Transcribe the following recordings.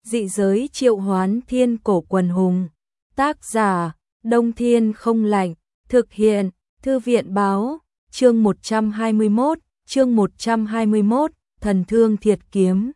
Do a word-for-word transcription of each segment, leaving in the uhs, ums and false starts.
Dị giới triệu hoán thiên cổ quần hùng. Tác giả, Đông Thiên không lạnh. Thực hiện, Thư viện báo. Chương một trăm hai mươi mốt, chương một trăm hai mươi mốt, Thần Thương Thiệt Kiếm.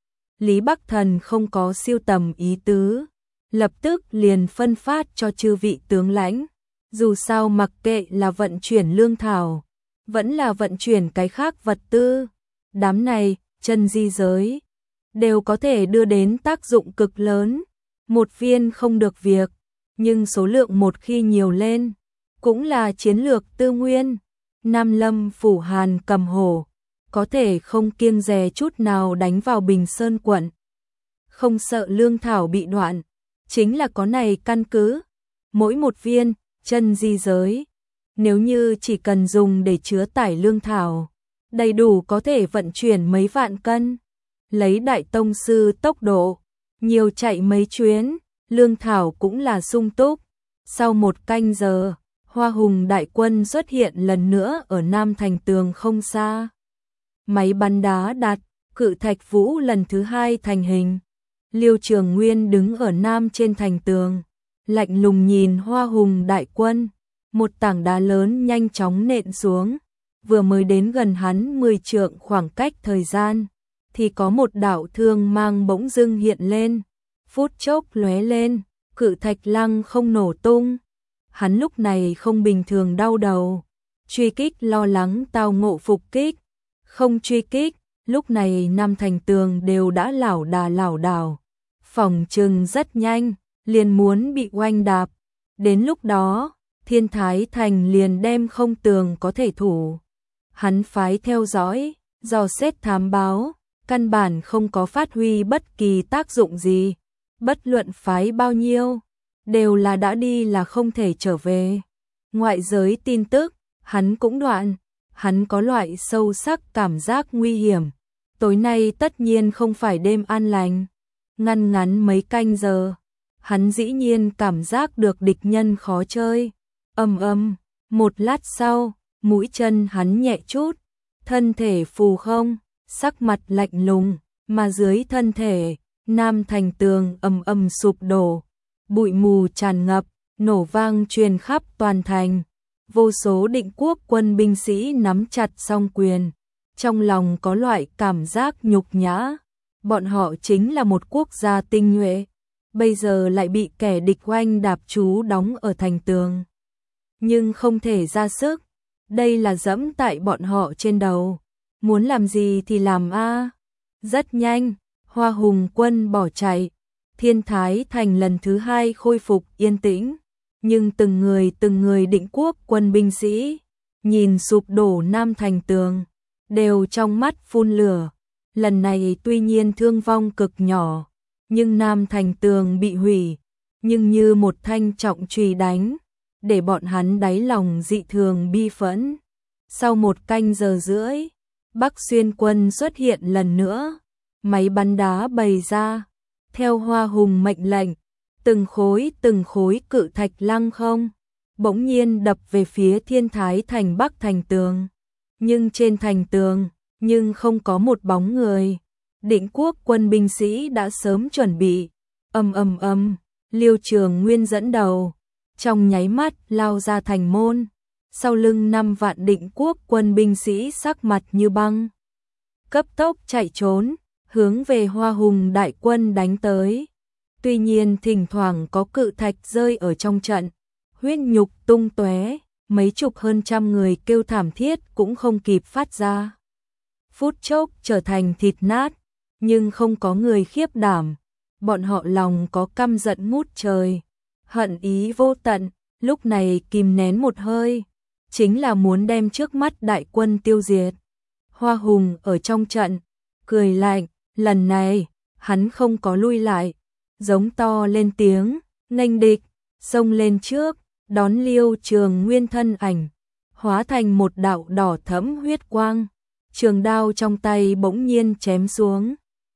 Lý Bắc Thần không có siêu tầm ý tứ, lập tức liền phân phát cho chư vị tướng lãnh. Dù sao mặc kệ là vận chuyển lương thảo, vẫn là vận chuyển cái khác vật tư, đám này, chân di giới, đều có thể đưa đến tác dụng cực lớn. Một viên không được việc, nhưng số lượng một khi nhiều lên, cũng là chiến lược tư nguyên. Nam Lâm phủ Hàn cầm hổ, có thể không kiêng dè chút nào đánh vào Bình Sơn quận. Không sợ lương thảo bị đoạn, chính là có này căn cứ. Mỗi một viên, chân di giới, nếu như chỉ cần dùng để chứa tải lương thảo, đầy đủ có thể vận chuyển mấy vạn cân. Lấy đại tông sư tốc độ, nhiều chạy mấy chuyến, lương thảo cũng là sung túc. Sau một canh giờ, Hoa Hùng đại quân xuất hiện lần nữa ở Nam Thành Tường không xa. Máy bắn đá đặt, cự thạch vũ lần thứ hai thành hình. Liêu Trường Nguyên đứng ở Nam trên thành tường, lạnh lùng nhìn Hoa Hùng đại quân. Một tảng đá lớn nhanh chóng nện xuống, vừa mới đến gần hắn mười trượng khoảng cách thời gian, thì có một đạo thương mang bỗng dưng hiện lên, phút chốc lóe lên, cự thạch lăng không nổ tung. Hắn lúc này không bình thường đau đầu, truy kích lo lắng tao ngộ phục kích, không truy kích, lúc này Nam Thành Tường đều đã lảo đà lảo đảo, phòng trừng rất nhanh, liền muốn bị oanh đạp. Đến lúc đó, Thiên Thái Thành liền đem không tường có thể thủ. Hắn phái theo dõi, dò xét thám báo, căn bản không có phát huy bất kỳ tác dụng gì. Bất luận phái bao nhiêu, đều là đã đi là không thể trở về. Ngoại giới tin tức, hắn cũng đoạn, hắn có loại sâu sắc cảm giác nguy hiểm. Tối nay tất nhiên không phải đêm an lành. Ngăn ngắn mấy canh giờ, hắn dĩ nhiên cảm giác được địch nhân khó chơi. Ầm ầm, một lát sau, mũi chân hắn nhẹ chút, thân thể phù không, sắc mặt lạnh lùng, mà dưới thân thể, Nam Thành Tường ầm ầm sụp đổ, bụi mù tràn ngập, nổ vang truyền khắp toàn thành. Vô số Định Quốc quân binh sĩ nắm chặt song quyền, trong lòng có loại cảm giác nhục nhã. Bọn họ chính là một quốc gia tinh nhuệ, bây giờ lại bị kẻ địch oanh đạp trú đóng ở thành tường, nhưng không thể ra sức. Đây là dẫm tại bọn họ trên đầu, muốn làm gì thì làm a. Rất nhanh, Hoa Hùng quân bỏ chạy, Thiên Thái Thành lần thứ hai khôi phục yên tĩnh, nhưng từng người từng người Định Quốc quân binh sĩ nhìn sụp đổ Nam Thành Tường, đều trong mắt phun lửa. Lần này tuy nhiên thương vong cực nhỏ, nhưng Nam Thành Tường bị hủy, nhưng như một thanh trọng chùy đánh, để bọn hắn đáy lòng dị thường bi phẫn. Sau một canh giờ rưỡi, Bắc Xuyên quân xuất hiện lần nữa, máy bắn đá bày ra, theo Hoa Hùng mệnh lệnh, từng khối từng khối cự thạch lăng không, bỗng nhiên đập về phía Thiên Thái Thành Bắc Thành Tường. Nhưng trên thành tường, nhưng không có một bóng người. Định Quốc quân binh sĩ đã sớm chuẩn bị. Ầm ầm ầm, Liêu Trường Nguyên dẫn đầu, trong nháy mắt lao ra thành môn. Sau lưng năm vạn Định Quốc quân binh sĩ sắc mặt như băng, cấp tốc chạy trốn, hướng về Hoa Hùng đại quân đánh tới. Tuy nhiên thỉnh thoảng có cự thạch rơi ở trong trận, huyết nhục tung tóe, mấy chục hơn trăm người kêu thảm thiết cũng không kịp phát ra. Phút chốc trở thành thịt nát, nhưng không có người khiếp đảm. Bọn họ lòng có căm giận ngút trời, hận ý vô tận, lúc này kìm nén một hơi, chính là muốn đem trước mắt đại quân tiêu diệt. Hoa Hùng ở trong trận, cười lạnh, lần này, hắn không có lui lại, giống to lên tiếng, nghênh địch, xông lên trước, đón Liêu Trường Nguyên thân ảnh, hóa thành một đạo đỏ thẫm huyết quang, trường đao trong tay bỗng nhiên chém xuống.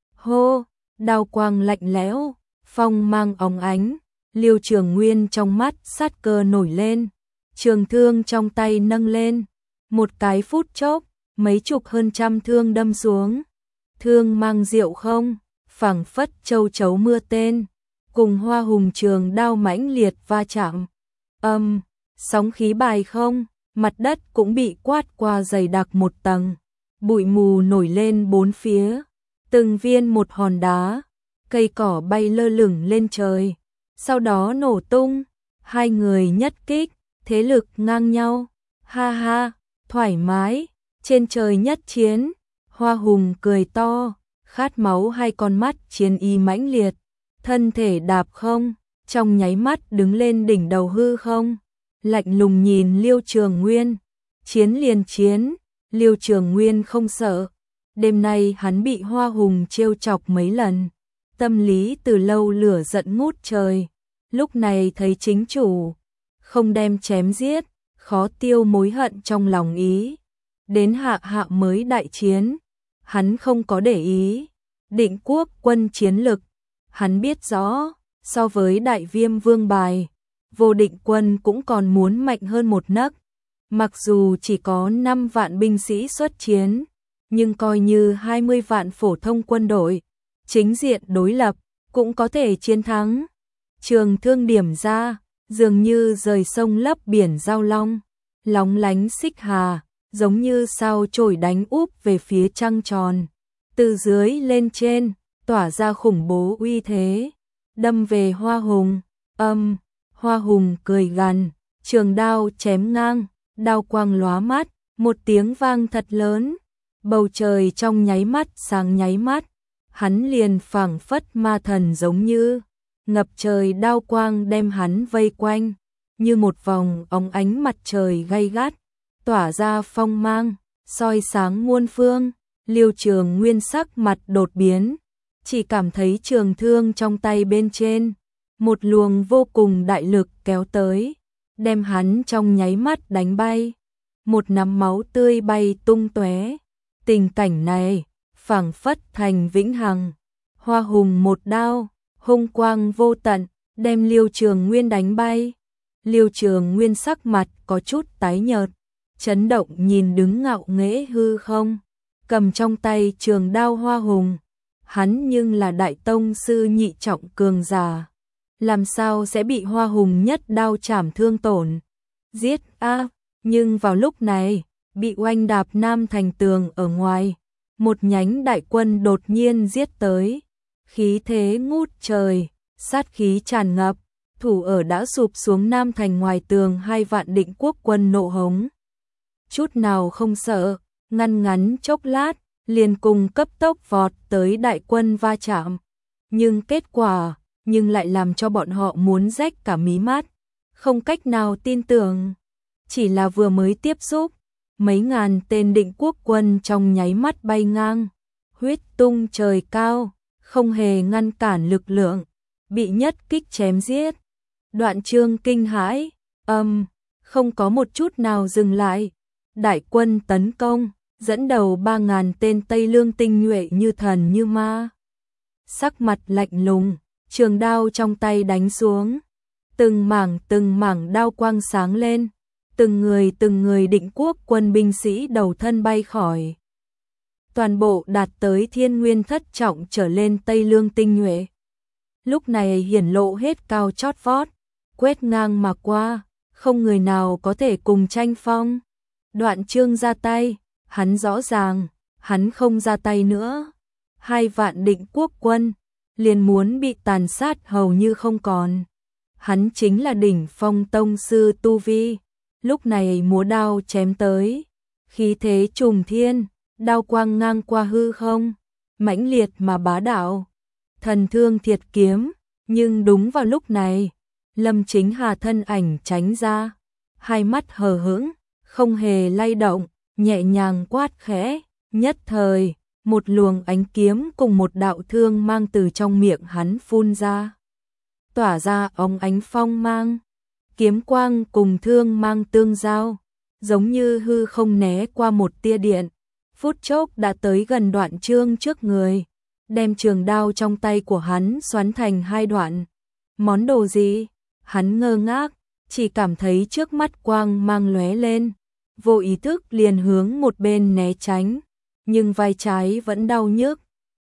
Hô, đao quang lạnh lẽo, phong mang óng ánh, Liêu Trường Nguyên trong mắt sát cơ nổi lên, trường thương trong tay nâng lên, một cái phút chốc, mấy chục hơn trăm thương đâm xuống. Thương mang diệu không, phảng phất châu chấu mưa tên, cùng Hoa Hùng trường đao mãnh liệt va chạm. Âm, sóng khí bài không, mặt đất cũng bị quát qua dày đặc một tầng, bụi mù nổi lên bốn phía, từng viên một hòn đá, cây cỏ bay lơ lửng lên trời, sau đó nổ tung, hai người nhất kích, thế lực ngang nhau, ha ha, thoải mái, trên trời nhất chiến, Hoa Hùng cười to, khát máu hai con mắt chiến ý mãnh liệt, thân thể đạp không, trong nháy mắt đứng lên đỉnh đầu hư không, lạnh lùng nhìn Liêu Trường Nguyên, chiến liền chiến, Liêu Trường Nguyên không sợ, đêm nay hắn bị Hoa Hùng trêu chọc mấy lần, tâm lý từ lâu lửa giận ngút trời, lúc này thấy chính chủ, không đem chém giết, khó tiêu mối hận trong lòng ý, đến hạ hạ mới đại chiến, hắn không có để ý, Định Quốc quân chiến lực, hắn biết rõ, so với Đại Viêm Vương bài, Vô Định quân cũng còn muốn mạnh hơn một nấc, mặc dù chỉ có năm vạn binh sĩ xuất chiến, nhưng coi như hai mươi vạn phổ thông quân đội, chính diện đối lập, cũng có thể chiến thắng. Trường thương điểm ra, dường như rời sông lấp biển giao long, lóng lánh xích hà, giống như sao chổi đánh úp về phía trăng tròn, từ dưới lên trên, tỏa ra khủng bố uy thế, đâm về Hoa Hùng, âm, Hoa Hùng cười gằn, trường đao chém ngang, đao quang lóa mắt, một tiếng vang thật lớn, bầu trời trong nháy mắt sáng nháy mắt, hắn liền phảng phất ma thần giống như, ngập trời đao quang đem hắn vây quanh, như một vòng óng ánh mặt trời gay gắt, tỏa ra phong mang, soi sáng muôn phương. Liêu Trường Nguyên sắc mặt đột biến, chỉ cảm thấy trường thương trong tay bên trên, một luồng vô cùng đại lực kéo tới, đem hắn trong nháy mắt đánh bay, một nắm máu tươi bay tung tóe. Tình cảnh này, phảng phất thành vĩnh hằng. Hoa Hùng một đao, hung quang vô tận, đem Liêu Trường Nguyên đánh bay. Liêu Trường Nguyên sắc mặt có chút tái nhợt, chấn động nhìn đứng ngạo nghễ hư không, cầm trong tay trường đao Hoa Hùng, hắn nhưng là đại tông sư nhị trọng cường giả, làm sao sẽ bị Hoa Hùng nhất đao chảm thương tổn. Giết a, nhưng vào lúc này, bị oanh đạp Nam Thành tường ở ngoài, một nhánh đại quân đột nhiên giết tới, khí thế ngút trời, sát khí tràn ngập, thủ ở đã sụp xuống Nam Thành ngoài tường hai vạn Định Quốc quân nộ hống, chút nào không sợ, ngăn ngắn chốc lát, liền cùng cấp tốc vọt tới đại quân va chạm. Nhưng kết quả, nhưng lại làm cho bọn họ muốn rách cả mí mắt, không cách nào tin tưởng. Chỉ là vừa mới tiếp xúc, mấy ngàn tên Định Quốc quân trong nháy mắt bay ngang, huyết tung trời cao, không hề ngăn cản lực lượng, bị nhất kích chém giết. Đoạn Chương kinh hãi, âm, không có một chút nào dừng lại. Đại quân tấn công, dẫn đầu ba ngàn tên Tây Lương tinh nhuệ như thần như ma. Sắc mặt lạnh lùng, trường đao trong tay đánh xuống. Từng mảng từng mảng đao quang sáng lên, từng người từng người Định Quốc quân binh sĩ đầu thân bay khỏi. Toàn bộ đạt tới thiên nguyên thất trọng trở lên Tây Lương tinh nhuệ. Lúc này hiển lộ hết cao chót vót, quét ngang mà qua, không người nào có thể cùng tranh phong. Đoạn Chương ra tay, hắn rõ ràng, hắn không ra tay nữa. Hai vạn Định Quốc quân, liền muốn bị tàn sát hầu như không còn. Hắn chính là đỉnh phong tông sư tu vi, lúc này múa đao chém tới, khí thế trùng thiên, đao quang ngang qua hư không, mãnh liệt mà bá đạo, thần thương thiệt kiếm, nhưng đúng vào lúc này, Lâm Chính Hà thân ảnh tránh ra, hai mắt hờ hững, không hề lay động, nhẹ nhàng quát khẽ, nhất thời, một luồng ánh kiếm cùng một đạo thương mang từ trong miệng hắn phun ra, tỏa ra óng ánh phong mang, kiếm quang cùng thương mang tương giao, giống như hư không né qua một tia điện, phút chốc đã tới gần Đoạn Chương trước người, đem trường đao trong tay của hắn xoắn thành hai đoạn. Món đồ gì? Hắn ngơ ngác, chỉ cảm thấy trước mắt quang mang lóe lên, vô ý thức liền hướng một bên né tránh, nhưng vai trái vẫn đau nhức,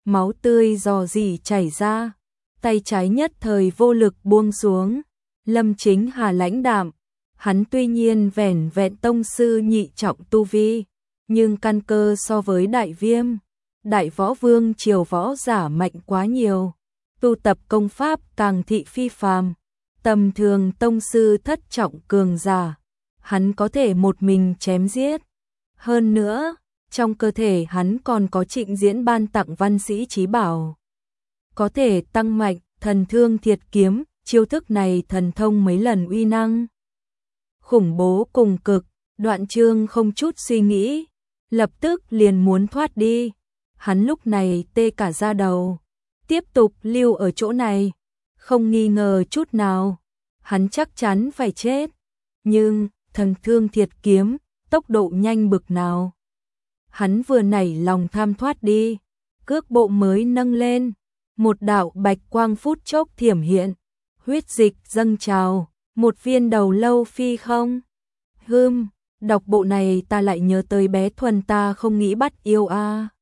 máu tươi rò rỉ chảy ra, tay trái nhất thời vô lực buông xuống. Lâm Chính Hà lãnh đạm, hắn tuy nhiên vẻn vẹn tông sư nhị trọng tu vi, nhưng căn cơ so với Đại Viêm, Đại Võ Vương triều võ giả mạnh quá nhiều, tu tập công pháp càng thị phi phàm, tầm thường tông sư thất trọng cường giả, hắn có thể một mình chém giết. Hơn nữa, trong cơ thể hắn còn có Trịnh Diễn ban tặng văn sĩ chí bảo, có thể tăng mạnh thần thương thiệt kiếm, chiêu thức này thần thông mấy lần uy năng khủng bố cùng cực. Đoạn Chương không chút suy nghĩ, lập tức liền muốn thoát đi. Hắn lúc này tê cả da đầu, tiếp tục lưu ở chỗ này, không nghi ngờ chút nào, hắn chắc chắn phải chết. Nhưng thần thương thiệt kiếm, tốc độ nhanh bực nào. Hắn vừa nảy lòng tham thoát đi, cước bộ mới nâng lên, một đạo bạch quang phút chốc thiểm hiện, huyết dịch dâng trào, một viên đầu lâu phi không. Hừm, đọc bộ này ta lại nhớ tới bé Thuần ta không nghĩ bắt yêu a. À.